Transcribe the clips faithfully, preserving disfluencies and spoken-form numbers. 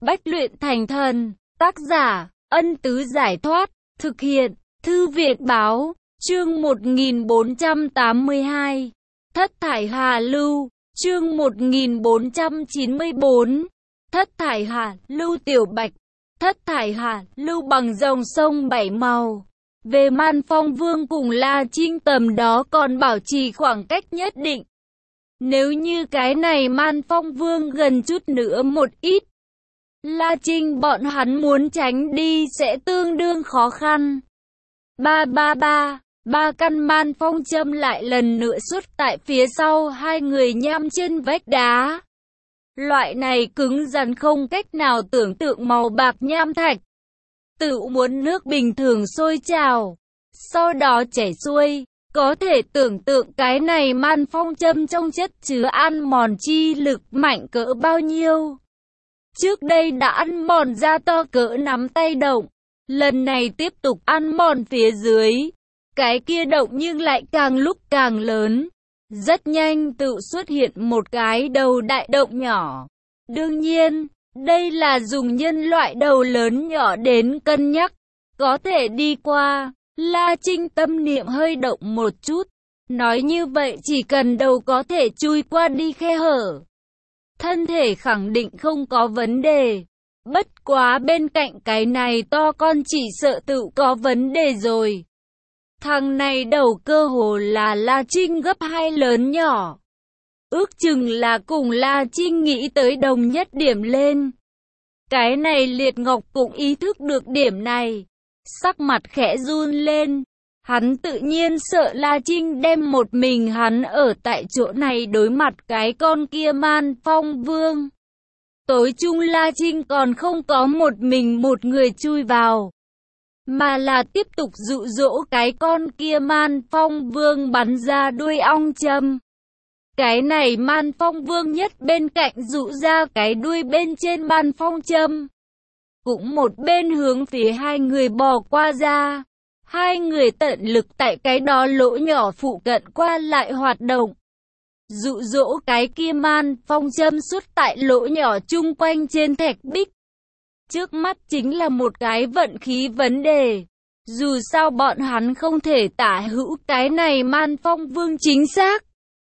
Bách luyện thành thần. Tác giả, Ân Tứ Giải Thoát. Thực hiện, Thư viện Báo. Chương một nghìn bốn trăm tám mươi hai. Thất thải hà lưu. Chương một nghìn bốn trăm chín mươi tư. Thất thải hà lưu. Tiểu Bạch. Thất thải hà lưu bằng dòng sông bảy màu. Về Man Phong Vương cùng La Trinh tầm đó còn bảo trì khoảng cách nhất định. Nếu như cái này Man Phong Vương gần chút nữa một ít, La Trinh bọn hắn muốn tránh đi sẽ tương đương khó khăn. Ba ba ba, ba căn Man Phong châm lại lần nữa xuất tại phía sau hai người nham trên vách đá. Loại này cứng rắn không cách nào tưởng tượng màu bạc nham thạch. Tự muốn nước bình thường sôi trào, sau đó chảy xuôi. Có thể tưởng tượng cái này Man Phong châm trong chất chứa ăn mòn chi lực mạnh cỡ bao nhiêu. Trước đây đã ăn mòn ra to cỡ nắm tay động, lần này tiếp tục ăn mòn phía dưới. Cái kia động nhưng lại càng lúc càng lớn. Rất nhanh tự xuất hiện một cái đầu đại động nhỏ. Đương nhiên, đây là dùng nhân loại đầu lớn nhỏ đến cân nhắc. Có thể đi qua. La Trinh tâm niệm hơi động một chút. Nói như vậy chỉ cần đầu có thể chui qua đi khe hở, thân thể khẳng định không có vấn đề. Bất quá bên cạnh cái này to con chỉ sợ tự có vấn đề rồi. Thằng này đầu cơ hồ là La Trinh gấp hai lớn nhỏ. Ước chừng là cùng La Trinh nghĩ tới đồng nhất điểm lên. Cái này Liệt Ngọc cũng ý thức được điểm này. Sắc mặt khẽ run lên. Hắn tự nhiên sợ La Trinh đem một mình hắn ở tại chỗ này đối mặt cái con kia Man Phong Vương. Tối chung La Trinh còn không có một mình một người chui vào, mà là tiếp tục dụ dỗ cái con kia Man Phong Vương bắn ra đuôi ong châm. Cái này Man Phong Vương nhất bên cạnh dụ ra cái đuôi bên trên Man Phong châm, cũng một bên hướng phía hai người bò qua ra. Hai người tận lực tại cái đó lỗ nhỏ phụ cận qua lại hoạt động, dụ dỗ cái kia Man Phong châm xuất tại lỗ nhỏ chung quanh trên thạch bích. Trước mắt chính là một cái vận khí vấn đề. Dù sao bọn hắn không thể tả hữu cái này Man Phong Vương chính xác.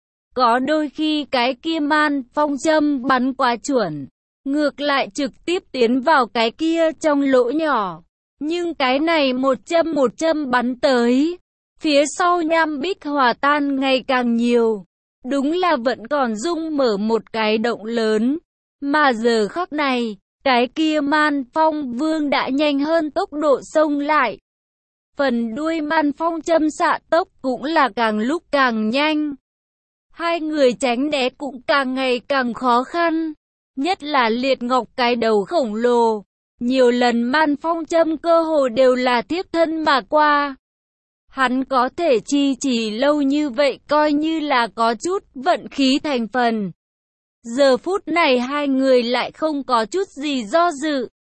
Có đôi khi cái kia Man Phong châm bắn quá chuẩn, ngược lại trực tiếp tiến vào cái kia trong lỗ nhỏ. Nhưng cái này một châm một châm bắn tới, phía sau nham bích hòa tan ngày càng nhiều. Đúng là vẫn còn dung mở một cái động lớn. Mà giờ khắc này, cái kia Man Phong Vương đã nhanh hơn tốc độ xông lại. Phần đuôi Man Phong châm xạ tốc cũng là càng lúc càng nhanh. Hai người tránh né cũng càng ngày càng khó khăn. Nhất là Liệt Ngọc cái đầu khổng lồ. Nhiều lần Man Phong châm cơ hồ đều là tiếp thân mà qua. Hắn có thể chi trì lâu như vậy coi như là có chút vận khí thành phần. Giờ phút này hai người lại không có chút gì do dự,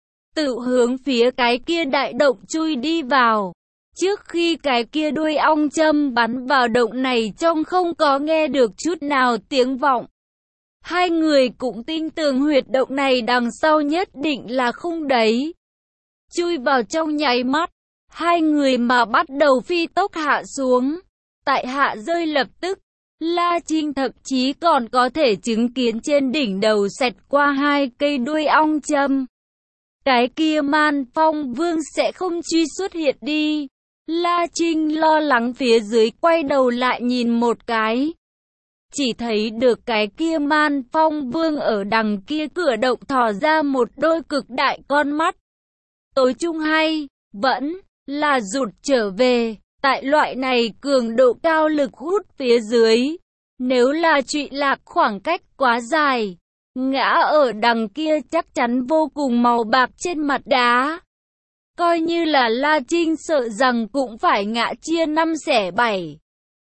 tự hướng phía cái kia đại động chui đi vào. Trước khi cái kia đuôi ong châm bắn vào động này trong không có nghe được chút nào tiếng vọng. Hai người cũng tin tưởng huyệt động này đằng sau nhất định là không đấy. Chui vào trong nháy mắt, hai người mà bắt đầu phi tốc hạ xuống. Tại hạ rơi lập tức, La Trinh thậm chí còn có thể chứng kiến trên đỉnh đầu xẹt qua hai cây đuôi ong châm. Cái kia Man Phong Vương sẽ không truy xuất hiện đi. La Trinh lo lắng phía dưới quay đầu lại nhìn một cái. Chỉ thấy được cái kia Man Phong Vương ở đằng kia cửa động thò ra một đôi cực đại con mắt. Tối chung hay, vẫn là rụt trở về. Tại loại này cường độ cao lực hút phía dưới, nếu là trụy lạc khoảng cách quá dài, ngã ở đằng kia chắc chắn vô cùng màu bạc trên mặt đá. Coi như là La Trinh sợ rằng cũng phải ngã chia năm xẻ bảy.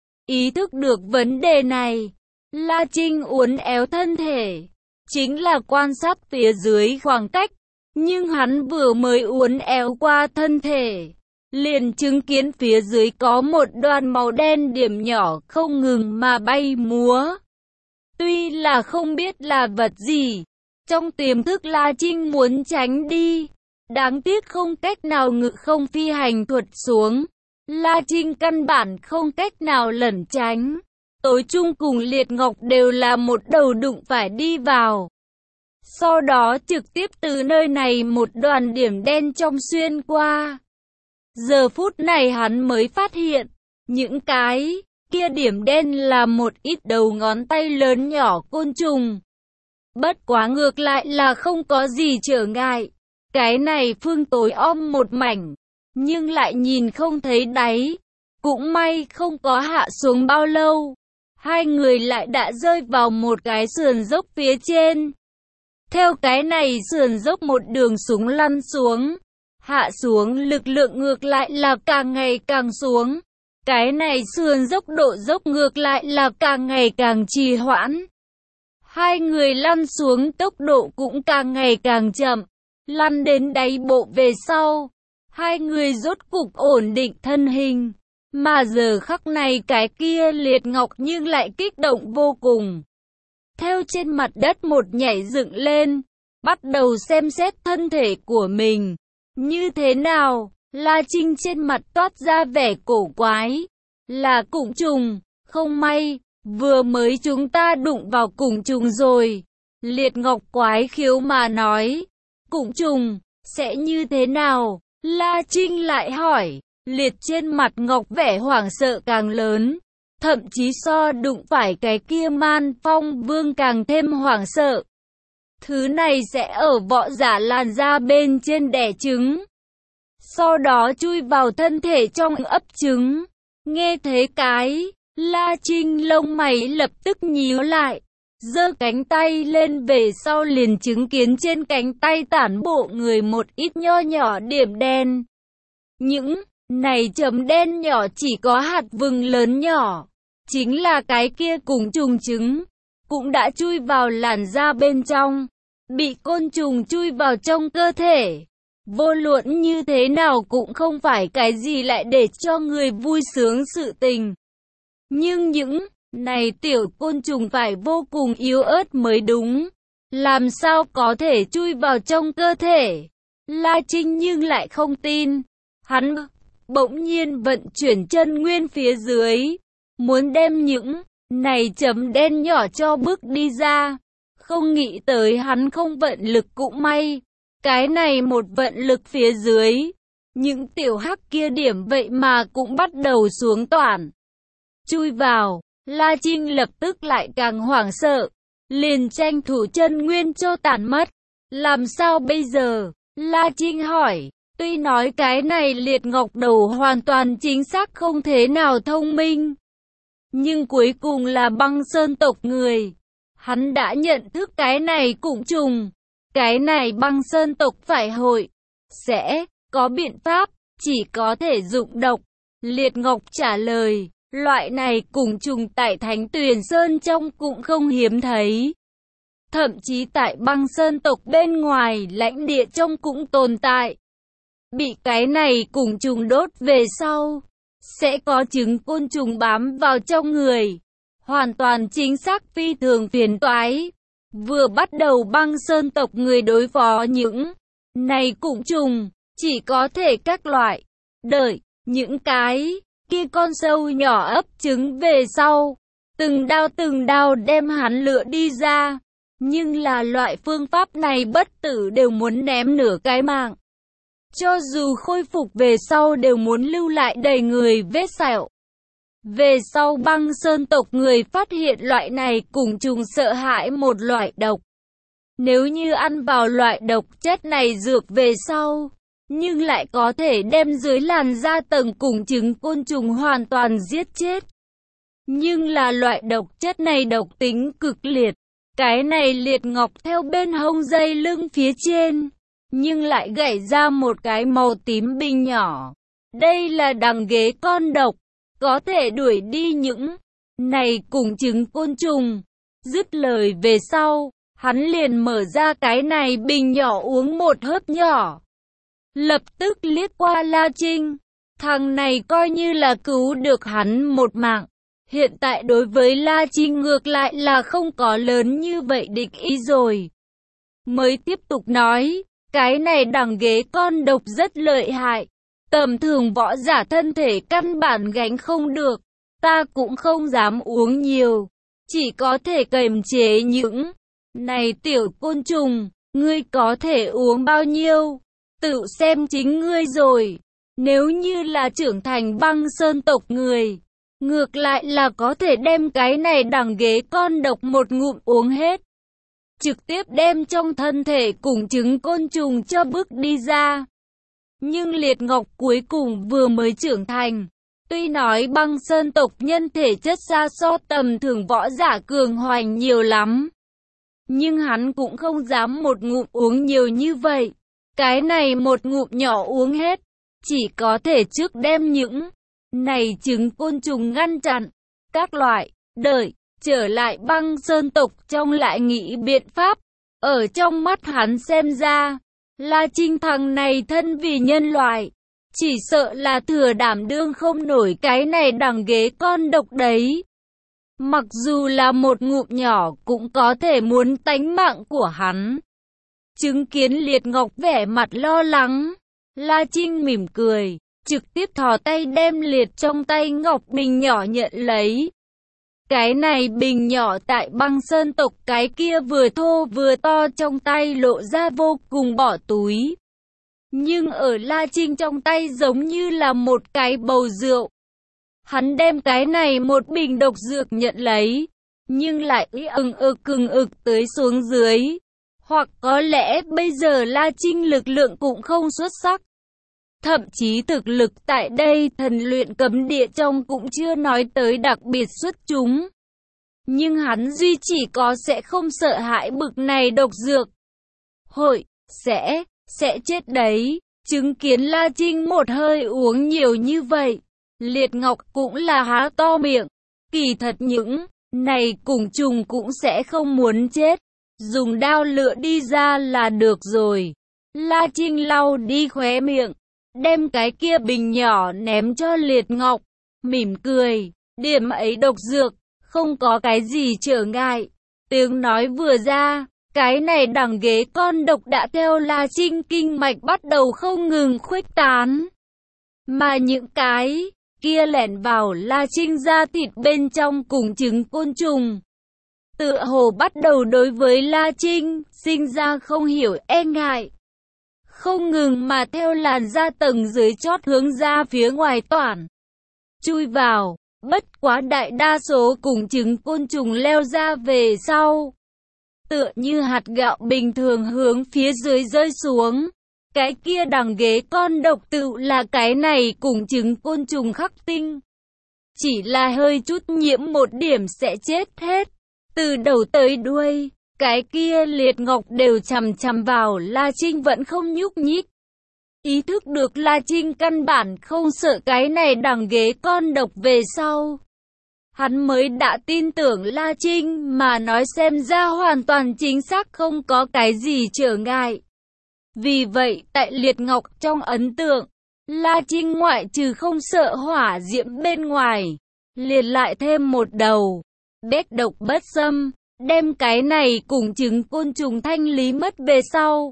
Ý thức được vấn đề này, La Trinh uốn éo thân thể, chính là quan sát phía dưới khoảng cách. Nhưng hắn vừa mới uốn éo qua thân thể, liền chứng kiến phía dưới có một đoàn màu đen điểm nhỏ không ngừng mà bay múa. Tuy là không biết là vật gì, Trong tiềm thức La Trinh muốn tránh đi, đáng tiếc không cách nào ngự không phi hành thuật xuống. La Trinh căn bản không cách nào lẩn tránh. Tối trung cùng Liệt Ngọc đều là một đầu đụng phải đi vào. Sau đó trực tiếp từ nơi này một đoàn điểm đen trong xuyên qua. Giờ phút này hắn mới phát hiện, những cái kia điểm đen là một ít đầu ngón tay lớn nhỏ côn trùng. Bất quá ngược lại là không có gì trở ngại. Cái này phương tối om một mảnh, nhưng lại nhìn không thấy đáy. Cũng may không có hạ xuống bao lâu, hai người lại đã rơi vào một cái sườn dốc phía trên. Theo cái này sườn dốc một đường súng lăn xuống, hạ xuống lực lượng ngược lại là càng ngày càng xuống. Cái này sườn dốc độ dốc ngược lại là càng ngày càng trì hoãn. Hai người lăn xuống tốc độ cũng càng ngày càng chậm. Lăn đến đáy bộ về sau, hai người rốt cục ổn định thân hình. Mà giờ khắc này cái kia Liệt Ngọc nhưng lại kích động vô cùng. Theo trên mặt đất một nhảy dựng lên, bắt đầu xem xét thân thể của mình. Như thế nào? La Trinh trên mặt toát ra vẻ cổ quái. Là củng trùng, không may, vừa mới chúng ta đụng vào củng trùng rồi. Liệt Ngọc quái khiếu mà nói. Củng trùng, sẽ như thế nào? La Trinh lại hỏi. Liệt trên mặt Ngọc vẻ hoảng sợ càng lớn. Thậm chí so đụng phải cái kia Man Phong Vương càng thêm hoảng sợ. Thứ này sẽ ở vỏ giả làn da bên trên đẻ trứng. Sau đó chui vào thân thể trong ấp trứng. Nghe thấy cái, La Trinh lông mày lập tức nhíu lại. Giơ cánh tay lên về sau liền chứng kiến trên cánh tay tản bộ người một ít nho nhỏ điểm đen. Những này chấm đen nhỏ chỉ có hạt vừng lớn nhỏ. Chính là cái kia cùng trùng trứng. Cũng đã chui vào làn da bên trong. Bị côn trùng chui vào trong cơ thể. Vô luận như thế nào cũng không phải cái gì lại để cho người vui sướng sự tình. Nhưng những này tiểu côn trùng phải vô cùng yếu ớt mới đúng. Làm sao có thể chui vào trong cơ thể? La Trinh nhưng lại không tin. Hắn bỗng nhiên vận chuyển chân nguyên phía dưới. Muốn đem những này chấm đen nhỏ cho bước đi ra. Không nghĩ tới hắn không vận lực cũng may. Cái này một vận lực phía dưới. Những tiểu hắc kia điểm vậy mà cũng bắt đầu xuống toàn. Chui vào. La Trinh lập tức lại càng hoảng sợ. Liền tranh thủ chân nguyên cho tản mất. Làm sao bây giờ? La Trinh hỏi. Tuy nói cái này Liệt Ngọc đầu hoàn toàn chính xác không thế nào thông minh. Nhưng cuối cùng là Băng Sơn tộc người. Hắn đã nhận thức cái này cũng trùng. Cái này Băng Sơn tộc phải hội. Sẽ có biện pháp. Chỉ có thể dụng độc. Liệt Ngọc trả lời. Loại này cùng trùng tại Thánh Tuyền Sơn trong cũng không hiếm thấy. Thậm chí tại Băng Sơn tộc bên ngoài lãnh địa trong cũng tồn tại. Bị cái này cùng trùng đốt về sau, sẽ có trứng côn trùng bám vào trong người. Hoàn toàn chính xác phi thường phiền toái. Vừa bắt đầu Băng Sơn tộc người đối phó những này cũng trùng, chỉ có thể các loại. Đợi, những cái kia con sâu nhỏ ấp trứng về sau. Từng đao từng đao đem hắn lựa đi ra. Nhưng là loại phương pháp này bất tử đều muốn ném nửa cái mạng. Cho dù khôi phục về sau đều muốn lưu lại đầy người vết sẹo. Về sau Băng Sơn tộc người phát hiện loại này cùng trùng sợ hãi một loại độc. Nếu như ăn vào loại độc chất này dược về sau, nhưng lại có thể đem dưới làn da tầng cùng trứng côn trùng hoàn toàn giết chết. Nhưng là loại độc chất này độc tính cực liệt. Cái này Liệt Ngọc theo bên hông dây lưng phía trên, nhưng lại gãy ra một cái màu tím bình nhỏ. Đây là đằng ghế con độc, có thể đuổi đi những này cùng trứng côn trùng. Dứt lời về sau, hắn liền mở ra cái này bình nhỏ uống một hớp nhỏ. Lập tức liếc qua La Trinh, thằng này coi như là cứu được hắn một mạng. Hiện tại đối với La Trinh ngược lại là không có lớn như vậy địch ý rồi. mới tiếp tục nói, cái này đằng ghế con độc rất lợi hại, tầm thường võ giả thân thể căn bản gánh không được, ta cũng không dám uống nhiều, chỉ có thể kiềm chế những này tiểu côn trùng, ngươi có thể uống bao nhiêu, tự xem chính ngươi rồi. Nếu như là trưởng thành băng sơn tộc người, ngược lại là có thể đem cái này đằng ghế con độc một ngụm uống hết, trực tiếp đem trong thân thể cùng trứng côn trùng cho bước đi ra. Nhưng Liệt Ngọc cuối cùng vừa mới trưởng thành, tuy nói băng sơn tộc nhân thể chất xa so tầm thường võ giả cường hoành nhiều lắm, nhưng hắn cũng không dám một ngụm uống nhiều như vậy. Cái này một ngụm nhỏ uống hết, chỉ có thể trước đem những này trứng côn trùng ngăn chặn, các loại, đợi, trở lại băng sơn tộc trong lại nghĩ biện pháp. Ở trong mắt hắn xem ra, La Trinh thằng này thân vì nhân loại, chỉ sợ là thừa đảm đương không nổi cái này đằng ghế con độc đấy. Mặc dù là một ngụm nhỏ cũng có thể muốn tánh mạng của hắn. Chứng kiến Liệt Ngọc vẻ mặt lo lắng, La Trinh mỉm cười, trực tiếp thò tay đem liệt trong tay ngọc bình nhỏ nhận lấy. Cái này bình nhỏ tại băng sơn tộc cái kia vừa thô vừa to trong tay lộ ra vô cùng bỏ túi. Nhưng ở La Trinh trong tay giống như là một cái bầu rượu. Hắn đem cái này một bình độc dược nhận lấy, nhưng lại ưng ực cừng ực tới xuống dưới. Hoặc có lẽ bây giờ La Trinh lực lượng cũng không xuất sắc. Thậm chí thực lực tại đây thần luyện cấm địa trong cũng chưa nói tới đặc biệt xuất chúng. Nhưng hắn duy chỉ có sẽ không sợ hãi bực này độc dược. Hội, sẽ, sẽ chết đấy. Chứng kiến La Trinh một hơi uống nhiều như vậy, Liệt Ngọc cũng là há to miệng. Kỳ thật những này cùng trùng cũng sẽ không muốn chết. Dùng đao lựa đi ra là được rồi. La Trinh lau đi khóe miệng, đem cái kia bình nhỏ ném cho Liệt Ngọc, mỉm cười, điểm ấy độc dược, không có cái gì trở ngại. Tiếng nói vừa ra, cái này đằng ghế con độc đã theo La Trinh kinh mạch bắt đầu không ngừng khuếch tán. Mà những cái kia lẻn vào La Trinh da thịt bên trong cùng trứng côn trùng, tựa hồ bắt đầu đối với La Trinh sinh ra không hiểu e ngại. Không ngừng mà theo làn da tầng dưới chót hướng ra phía ngoài toản chui vào, bất quá đại đa số cùng trứng côn trùng leo ra về sau, tựa như hạt gạo bình thường hướng phía dưới rơi xuống. Cái kia đằng ghế con độc tự là cái này cùng trứng côn trùng khắc tinh, chỉ là hơi chút nhiễm một điểm sẽ chết hết. Từ đầu tới đuôi, cái kia Liệt Ngọc đều chằm chằm vào La Trinh vẫn không nhúc nhích. Ý thức được La Trinh căn bản không sợ cái này đằng ghế con độc về sau, hắn mới đã tin tưởng La Trinh mà nói xem ra hoàn toàn chính xác không có cái gì trở ngại. Vì vậy tại Liệt Ngọc trong ấn tượng, La Trinh ngoại trừ không sợ hỏa diễm bên ngoài, liền lại thêm một đầu bét độc bất xâm, đem cái này cùng trứng côn trùng thanh lý mất về sau.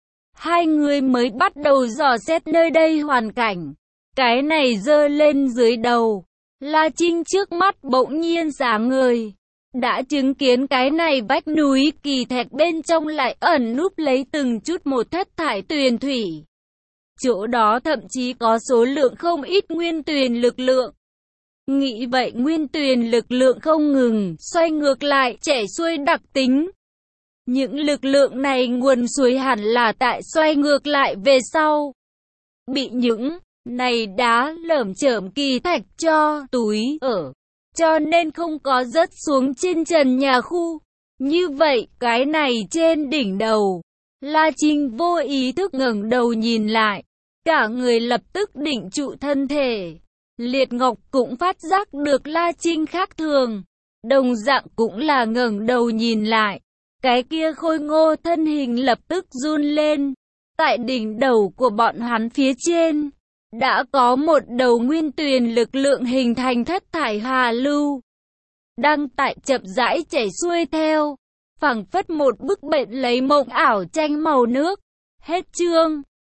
Hai người mới bắt đầu dò xét nơi đây hoàn cảnh. Cái này giơ lên dưới đầu, La Trinh trước mắt bỗng nhiên sáng ngời. Đã chứng kiến cái này vách núi kỳ thạch bên trong lại ẩn núp lấy từng chút một thất thải tuyền thủy. Chỗ đó thậm chí có số lượng không ít nguyên tuyền lực lượng. Nghĩ vậy nguyên tuyền lực lượng không ngừng, xoay ngược lại, chảy xuôi đặc tính. Những lực lượng này nguồn suối hẳn là tại xoay ngược lại về sau. Bị những này đá lởm chởm kỳ thạch cho túi ở, cho nên không có rớt xuống trên trần nhà khu. Như vậy, cái này trên đỉnh đầu, La Trinh vô ý thức ngẩng đầu nhìn lại, cả người lập tức định trụ thân thể. Liệt Ngọc cũng phát giác được La Trinh khác thường, đồng dạng cũng là ngẩng đầu nhìn lại. Cái kia khôi ngô thân hình lập tức run lên. Tại đỉnh đầu của bọn hắn phía trên, đã có một đầu nguyên tuyền lực lượng hình thành thất thải hà lưu, đang tại chậm rãi chảy xuôi theo. phảng phất một bức bệnh lấy mộng ảo tranh màu nước. Hết chương.